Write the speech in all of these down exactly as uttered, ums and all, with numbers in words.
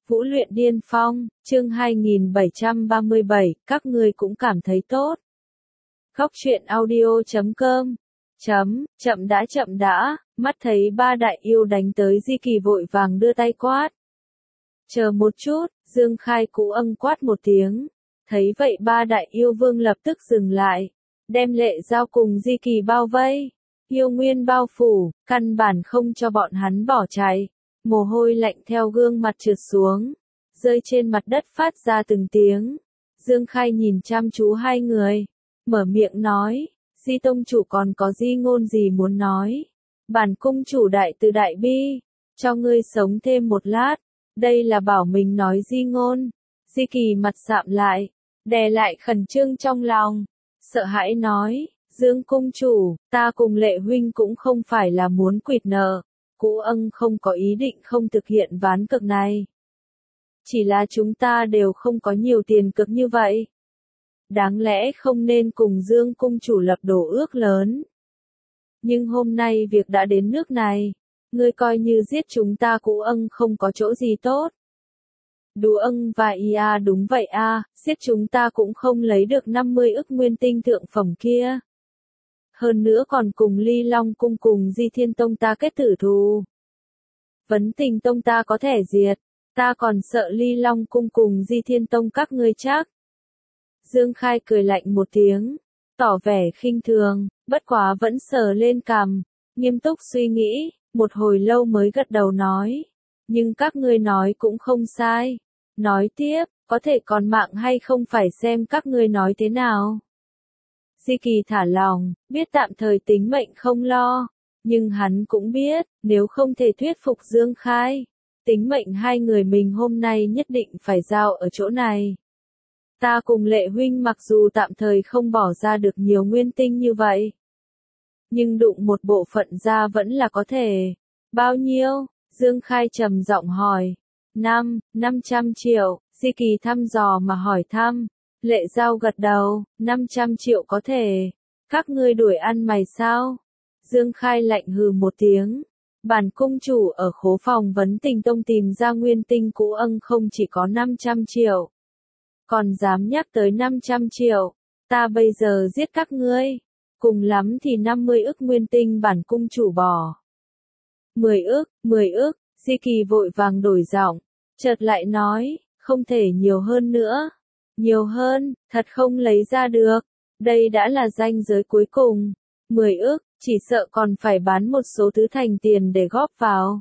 Vũ luyện điên phong, chương hai nghìn bảy trăm ba mươi bảy, các ngươi cũng cảm thấy tốt. Góc truyện audio chấm com chấm, chậm đã chậm đã, mắt thấy ba đại yêu đánh tới Di Kỳ vội vàng đưa tay quát. Chờ một chút, Dương Khai Cú Ân quát một tiếng. Thấy vậy ba đại yêu vương lập tức dừng lại, đem Lệ Dao cùng Di Kỳ bao vây. Yêu nguyên bao phủ, căn bản không cho bọn hắn bỏ chạy. Mồ hôi lạnh theo gương mặt trượt xuống, rơi trên mặt đất phát ra từng tiếng. Dương Khai nhìn chăm chú hai người, mở miệng nói, Di tông chủ còn có di ngôn gì muốn nói. Bản cung chủ đại từ đại bi, cho ngươi sống thêm một lát, đây là bảo mình nói di ngôn. Di Kỳ mặt sạm lại, đè lại khẩn trương trong lòng, sợ hãi nói, Dương cung chủ, ta cùng Lệ huynh cũng không phải là muốn quỵt nợ. Cú Ân không có ý định không thực hiện ván cược này. Chỉ là chúng ta đều không có nhiều tiền cược như vậy. Đáng lẽ không nên cùng Dương cung chủ lập đồ ước lớn. Nhưng hôm nay việc đã đến nước này, ngươi coi như giết chúng ta Cú Ân không có chỗ gì tốt. Đú Ân và Ia đúng vậy a, giết chúng ta cũng không lấy được năm mươi ức nguyên tinh thượng phẩm kia. Hơn nữa còn cùng Ly Long cung cùng Di Thiên Tông ta kết tử thù. Vấn Tình Tông ta có thể diệt, ta còn sợ Ly Long cung cùng Di Thiên Tông các ngươi chắc. Dương Khai cười lạnh một tiếng, tỏ vẻ khinh thường, bất quá vẫn sờ lên cằm, nghiêm túc suy nghĩ, một hồi lâu mới gật đầu nói. Nhưng các ngươi nói cũng không sai. Nói tiếp, có thể còn mạng hay không phải xem các ngươi nói thế nào. Di Kỳ thả lòng, biết tạm thời tính mệnh không lo, nhưng hắn cũng biết, nếu không thể thuyết phục Dương Khai, tính mệnh hai người mình hôm nay nhất định phải giao ở chỗ này. Ta cùng Lệ huynh mặc dù tạm thời không bỏ ra được nhiều nguyên tinh như vậy, nhưng đụng một bộ phận ra vẫn là có thể. Bao nhiêu? Dương Khai trầm giọng hỏi. Năm, năm trăm triệu, Di Kỳ thăm dò mà hỏi thăm. Lệ Dao gật đầu, năm trăm triệu có thể. Các ngươi đuổi ăn mày sao? Dương Khai lạnh hừ một tiếng. Bản cung chủ ở khố phòng Vấn Tình Tông tìm ra nguyên tinh Cú Ân không chỉ có năm trăm triệu. Còn dám nhắc tới năm trăm triệu. Ta bây giờ giết các ngươi. Cùng lắm thì năm mươi ức nguyên tinh bản cung chủ bỏ. mười ức, mười ức, Di Kỳ vội vàng đổi giọng. Chợt lại nói, không thể nhiều hơn nữa. Nhiều hơn, thật không lấy ra được. Đây đã là ranh giới cuối cùng. mười ức, chỉ sợ còn phải bán một số thứ thành tiền để góp vào.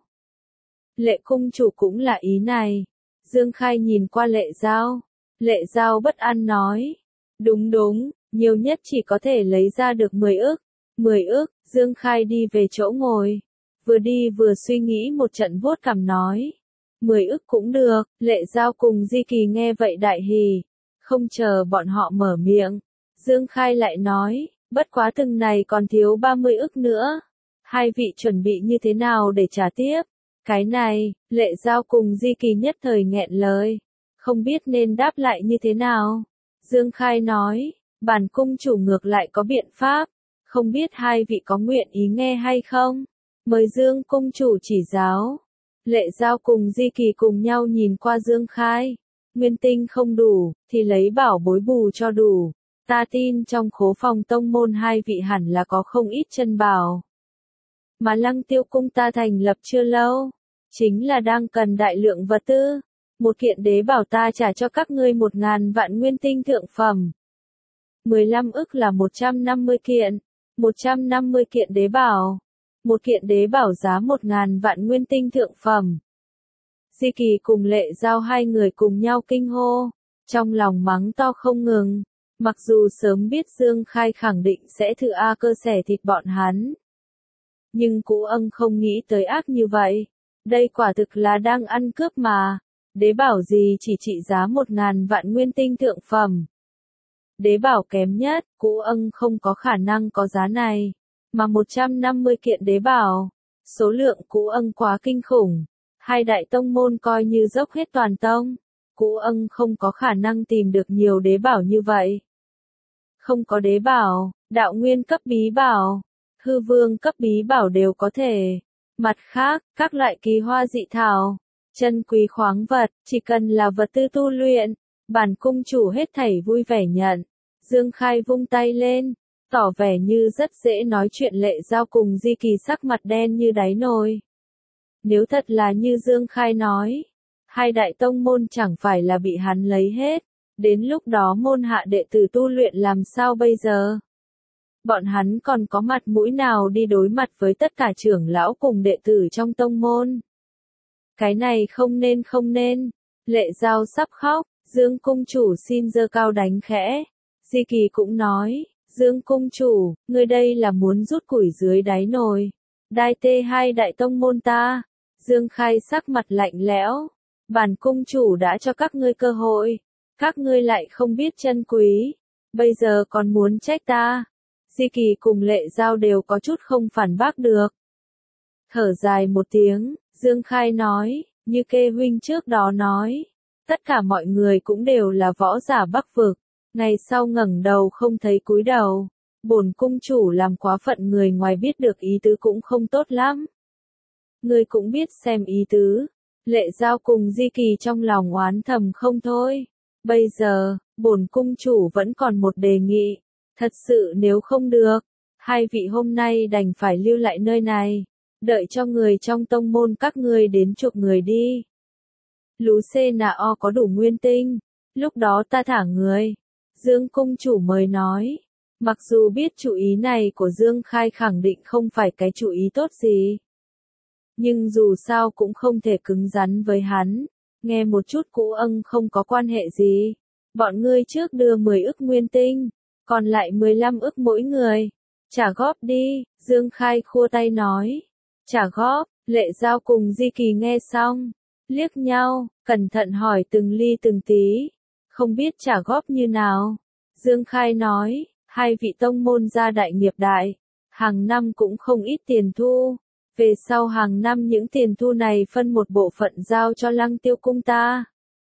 Lệ cung chủ cũng là ý này. Dương Khai nhìn qua Lệ Dao. Lệ Dao bất an nói. Đúng đúng, nhiều nhất chỉ có thể lấy ra được mười ức. mười ức, Dương Khai đi về chỗ ngồi. Vừa đi vừa suy nghĩ một trận vuốt cằm nói. mười ức cũng được, Lệ Dao cùng Di Kỳ nghe vậy đại hỉ. Không chờ bọn họ mở miệng, Dương Khai lại nói, bất quá từng này còn thiếu ba mươi ức nữa. Hai vị chuẩn bị như thế nào để trả tiếp? Cái này, Lệ Dao cùng Di Kỳ nhất thời nghẹn lời, không biết nên đáp lại như thế nào. Dương Khai nói, bản cung chủ ngược lại có biện pháp, không biết hai vị có nguyện ý nghe hay không? Mời Dương cung chủ chỉ giáo. Lệ Dao cùng Di Kỳ cùng nhau nhìn qua Dương Khai. Nguyên tinh không đủ, thì lấy bảo bối bù cho đủ. Ta tin trong khố phòng tông môn hai vị hẳn là có không ít chân bảo. Mà Lăng Tiêu cung ta thành lập chưa lâu, chính là đang cần đại lượng vật tư. Một kiện đế bảo ta trả cho các ngươi một ngàn vạn nguyên tinh thượng phẩm. mười lăm ức là một trăm năm mươi kiện, một trăm năm mươi kiện đế bảo. Một kiện đế bảo giá một ngàn vạn nguyên tinh thượng phẩm. Di Kỳ cùng Lệ Dao hai người cùng nhau kinh hô, trong lòng mắng to không ngừng, mặc dù sớm biết Dương Khai khẳng định sẽ thử A cơ xẻ thịt bọn hắn. Nhưng Cú Ân không nghĩ tới ác như vậy, đây quả thực là đang ăn cướp mà, đế bảo gì chỉ trị giá một ngàn vạn nguyên tinh thượng phẩm. Đế bảo kém nhất, Cú Ân không có khả năng có giá này, mà một trăm năm mươi kiện đế bảo, số lượng Cú Ân quá kinh khủng. Hai đại tông môn coi như dốc hết toàn tông, Cú Ân không có khả năng tìm được nhiều đế bảo như vậy. Không có đế bảo, đạo nguyên cấp bí bảo, hư vương cấp bí bảo đều có thể. Mặt khác, các loại kỳ hoa dị thảo, chân quý khoáng vật, chỉ cần là vật tư tu luyện, bản cung chủ hết thảy vui vẻ nhận. Dương Khai vung tay lên, tỏ vẻ như rất dễ nói chuyện. Lệ Giao cùng Di Kỳ sắc mặt đen như đáy nồi. Nếu thật là như Dương Khai nói, hai đại tông môn chẳng phải là bị hắn lấy hết, đến lúc đó môn hạ đệ tử tu luyện làm sao bây giờ? Bọn hắn còn có mặt mũi nào đi đối mặt với tất cả trưởng lão cùng đệ tử trong tông môn? Cái này không nên không nên. Lệ Giao sắp khóc, Dương cung chủ xin giơ cao đánh khẽ. Di Kỳ cũng nói, Dương cung chủ, ngươi đây là muốn rút củi dưới đáy nồi. Đai tê hai đại tông môn ta. Dương Khai sắc mặt lạnh lẽo. Bản cung chủ đã cho các ngươi cơ hội. Các ngươi lại không biết trân quý. Bây giờ còn muốn trách ta. Di Kỳ cùng Lệ Giao đều có chút không phản bác được. Thở dài một tiếng, Dương Khai nói, như Kê huynh trước đó nói. Tất cả mọi người cũng đều là võ giả Bắc vực. Ngày sau ngẩng đầu không thấy cúi đầu. Bổn cung chủ làm quá phận, người ngoài biết được ý tứ cũng không tốt lắm. Ngươi cũng biết xem ý tứ. Lệ Giao cùng Di Kỳ trong lòng oán thầm không thôi. Bây giờ, bổn cung chủ vẫn còn một đề nghị. Thật sự nếu không được, hai vị hôm nay đành phải lưu lại nơi này. Đợi cho người trong tông môn các ngươi đến chuộc người đi. Lú xê nà o có đủ nguyên tinh. Lúc đó ta thả người. Dương cung chủ mới nói. Mặc dù biết chủ ý này của Dương Khai khẳng định không phải cái chủ ý tốt gì. Nhưng dù sao cũng không thể cứng rắn với hắn. Nghe một chút cũ âng không có quan hệ gì. Bọn ngươi trước đưa mười ức nguyên tinh. Còn lại mười lăm ức mỗi người. Trả góp đi, Dương Khai khua tay nói. Trả góp, Lệ Giao cùng Di Kỳ nghe xong. Liếc nhau, cẩn thận hỏi từng ly từng tí. Không biết trả góp như nào. Dương Khai nói, hai vị tông môn gia đại nghiệp đại. Hàng năm cũng không ít tiền thu. Về sau hàng năm những tiền thu này phân một bộ phận giao cho Lăng Tiêu cung ta.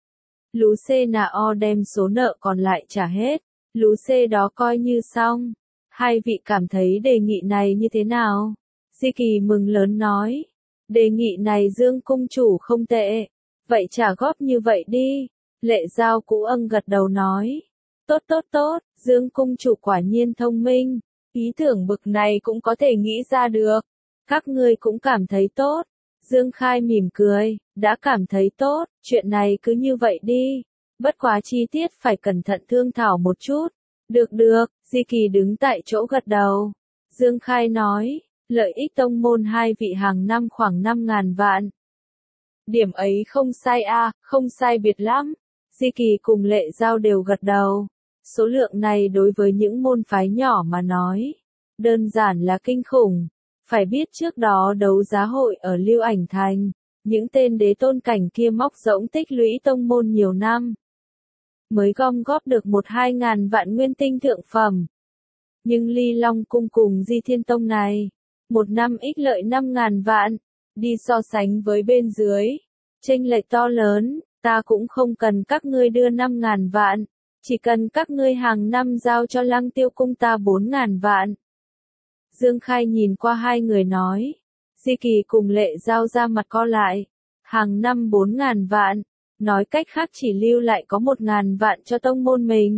Lú xê nà o đem số nợ còn lại trả hết. Lú xê đó coi như xong. Hai vị cảm thấy đề nghị này như thế nào? Di Kỳ mừng lớn nói. Đề nghị này Dương cung chủ không tệ. Vậy trả góp như vậy đi. Lệ Giao cũ âng gật đầu nói. Tốt tốt tốt, Dương cung chủ quả nhiên thông minh. Ý tưởng bực này cũng có thể nghĩ ra được. Các ngươi cũng cảm thấy tốt. Dương Khai mỉm cười, đã cảm thấy tốt, chuyện này cứ như vậy đi. Bất quá chi tiết phải cẩn thận thương thảo một chút. Được được, Di Kỳ đứng tại chỗ gật đầu. Dương Khai nói, lợi ích tông môn hai vị hàng năm khoảng năm ngàn vạn. Điểm ấy không sai a, à, không sai biệt lắm. Di Kỳ cùng Lệ Giao đều gật đầu. Số lượng này đối với những môn phái nhỏ mà nói, đơn giản là kinh khủng. Phải biết trước đó đấu giá hội ở Lưu Ảnh Thành, những tên đế tôn cảnh kia móc rỗng tích lũy tông môn nhiều năm. Mới gom góp được một hai ngàn vạn nguyên tinh thượng phẩm. Nhưng Ly Long cung cùng Di Thiên Tông này, một năm ích lợi năm ngàn vạn, đi so sánh với bên dưới, chênh lệch to lớn, ta cũng không cần các ngươi đưa năm ngàn vạn, chỉ cần các ngươi hàng năm giao cho Lăng Tiêu cung ta bốn ngàn vạn. Dương Khai nhìn qua hai người nói, Di Kỳ cùng Lệ Giao ra mặt co lại, hàng năm bốn ngàn vạn. Nói cách khác chỉ lưu lại có một ngàn vạn cho tông môn mình.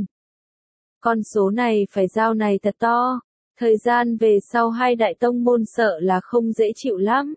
Con số này phải giao này thật to. Thời gian về sau hai đại tông môn sợ là không dễ chịu lắm.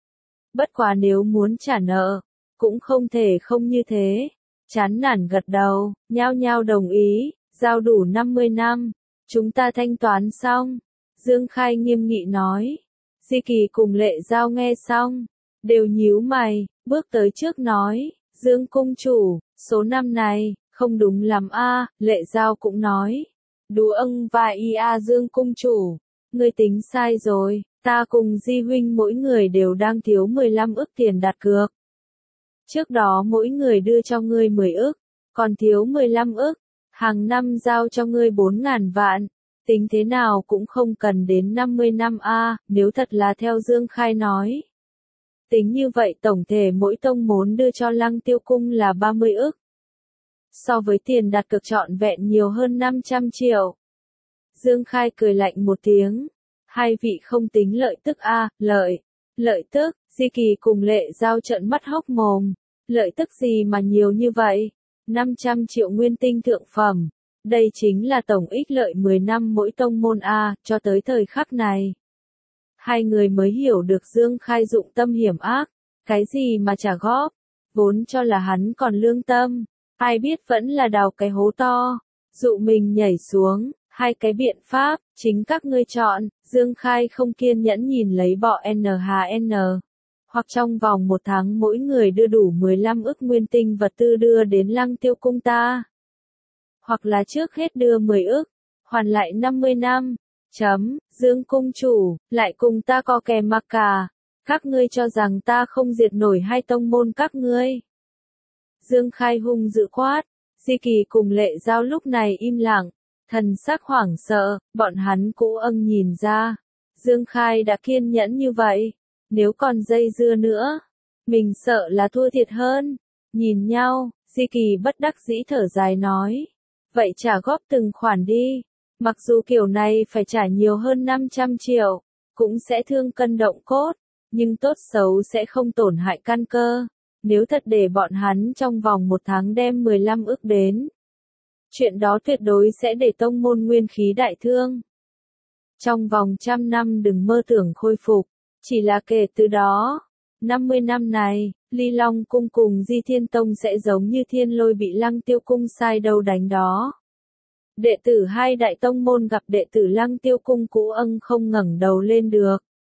Bất quá nếu muốn trả nợ, cũng không thể không như thế. Chán nản gật đầu, nhao nhao đồng ý, giao đủ năm mươi năm. Chúng ta thanh toán xong. Dương Khai nghiêm nghị nói. Di Kỳ cùng Lệ Giao nghe xong. Đều nhíu mày, bước tới trước nói. Dương cung chủ, số năm này, không đúng lắm a. Lệ Giao cũng nói. Đú âng và y a Dương cung chủ, ngươi tính sai rồi, ta cùng Di huynh mỗi người đều đang thiếu mười lăm ức tiền đặt cược. Trước đó mỗi người đưa cho ngươi mười ức, còn thiếu mười lăm ức, hàng năm giao cho ngươi bốn ngàn vạn, tính thế nào cũng không cần đến năm mươi năm a, nếu thật là theo Dương Khai nói. Tính như vậy tổng thể mỗi tông môn đưa cho Lăng Tiêu cung là ba mươi ức. So với tiền đặt cược trọn vẹn nhiều hơn năm trăm triệu. Dương Khai cười lạnh một tiếng. Hai vị không tính lợi tức a, à, lợi. Lợi tức, Di Kỳ cùng Lệ Giao trợn mắt hốc mồm, lợi tức gì mà nhiều như vậy? năm trăm triệu nguyên tinh thượng phẩm. Đây chính là tổng ích lợi mười năm mỗi tông môn A, cho tới thời khắc này. Hai người mới hiểu được Dương Khai dụng tâm hiểm ác, cái gì mà trả góp, vốn cho là hắn còn lương tâm, ai biết vẫn là đào cái hố to, dụ mình nhảy xuống, hai cái biện pháp, chính các ngươi chọn. Dương Khai không kiên nhẫn nhìn lấy bọ en hát en, hoặc trong vòng một tháng mỗi người đưa đủ mười lăm ức nguyên tinh vật tư đưa đến Lăng Tiêu cung ta. Hoặc là trước hết đưa mười ức, hoàn lại năm mươi năm. Chấm, Dương cung chủ, lại cùng ta co kè mặc cả. Các ngươi cho rằng ta không diệt nổi hai tông môn các ngươi. Dương Khai hung dữ quát, Di Kỳ cùng Lệ Giao lúc này im lặng, thần sắc hoảng sợ, bọn hắn cũ âng nhìn ra. Dương Khai đã kiên nhẫn như vậy, nếu còn dây dưa nữa, mình sợ là thua thiệt hơn. Nhìn nhau, Di Kỳ bất đắc dĩ thở dài nói, vậy trả góp từng khoản đi, mặc dù kiểu này phải trả nhiều hơn năm trăm triệu, cũng sẽ thương cân động cốt, nhưng tốt xấu sẽ không tổn hại căn cơ, nếu thật để bọn hắn trong vòng một tháng đem mười lăm ức đến. Chuyện đó tuyệt đối sẽ để tông môn nguyên khí đại thương. Trong vòng trăm năm đừng mơ tưởng khôi phục, chỉ là kể từ đó, năm mươi năm này, Ly Long cung cùng Di Thiên Tông sẽ giống như thiên lôi bị Lăng Tiêu cung sai đâu đánh đó. Đệ tử hai đại tông môn gặp đệ tử Lăng Tiêu cung cũ âng không ngẩng đầu lên được.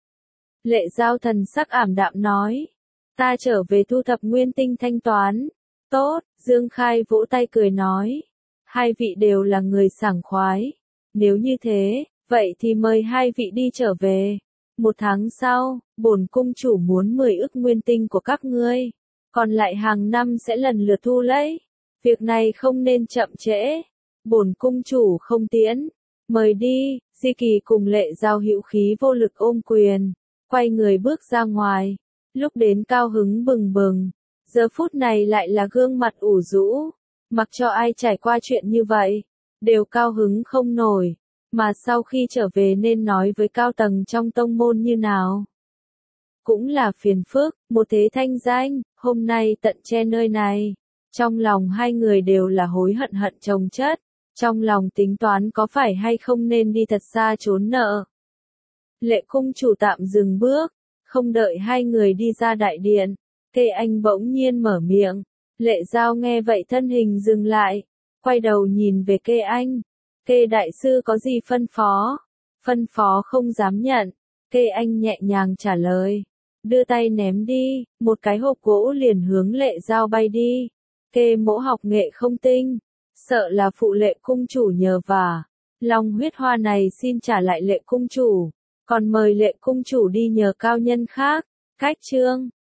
Lệ Giao thần sắc ảm đạm nói, ta trở về thu thập nguyên tinh thanh toán. Tốt, Dương Khai vỗ tay cười nói, hai vị đều là người sảng khoái. Nếu như thế, vậy thì mời hai vị đi trở về. Một tháng sau, bổn cung chủ muốn mười ức nguyên tinh của các ngươi, còn lại hàng năm sẽ lần lượt thu lấy. Việc này không nên chậm trễ. Bổn cung chủ không tiễn, mời đi. Di Kỳ cùng Lệ Giao hữu khí vô lực ôm quyền, quay người bước ra ngoài. Lúc đến cao hứng bừng bừng, giờ phút này lại là gương mặt ủ rũ. Mặc cho ai trải qua chuyện như vậy, đều cao hứng không nổi. Mà sau khi trở về nên nói với cao tầng trong tông môn như nào? Cũng là phiền phức, một thế thanh danh, hôm nay tận che nơi này. Trong lòng hai người đều là hối hận hận chồng chất. Trong lòng tính toán có phải hay không nên đi thật xa trốn nợ. Lệ cung chủ tạm dừng bước, không đợi hai người đi ra đại điện. Kê Anh bỗng nhiên mở miệng. Lệ Giao nghe vậy thân hình dừng lại, quay đầu nhìn về Kê Anh. Kê đại sư có gì phân phó? Phân phó không dám nhận. Kê Anh nhẹ nhàng trả lời. Đưa tay ném đi, một cái hộp gỗ liền hướng Lệ Giao bay đi. Kê mỗ học nghệ không tinh, sợ là phụ Lệ cung chủ nhờ vả. Long huyết hoa này xin trả lại Lệ cung chủ, còn mời Lệ cung chủ đi nhờ cao nhân khác. Cách chương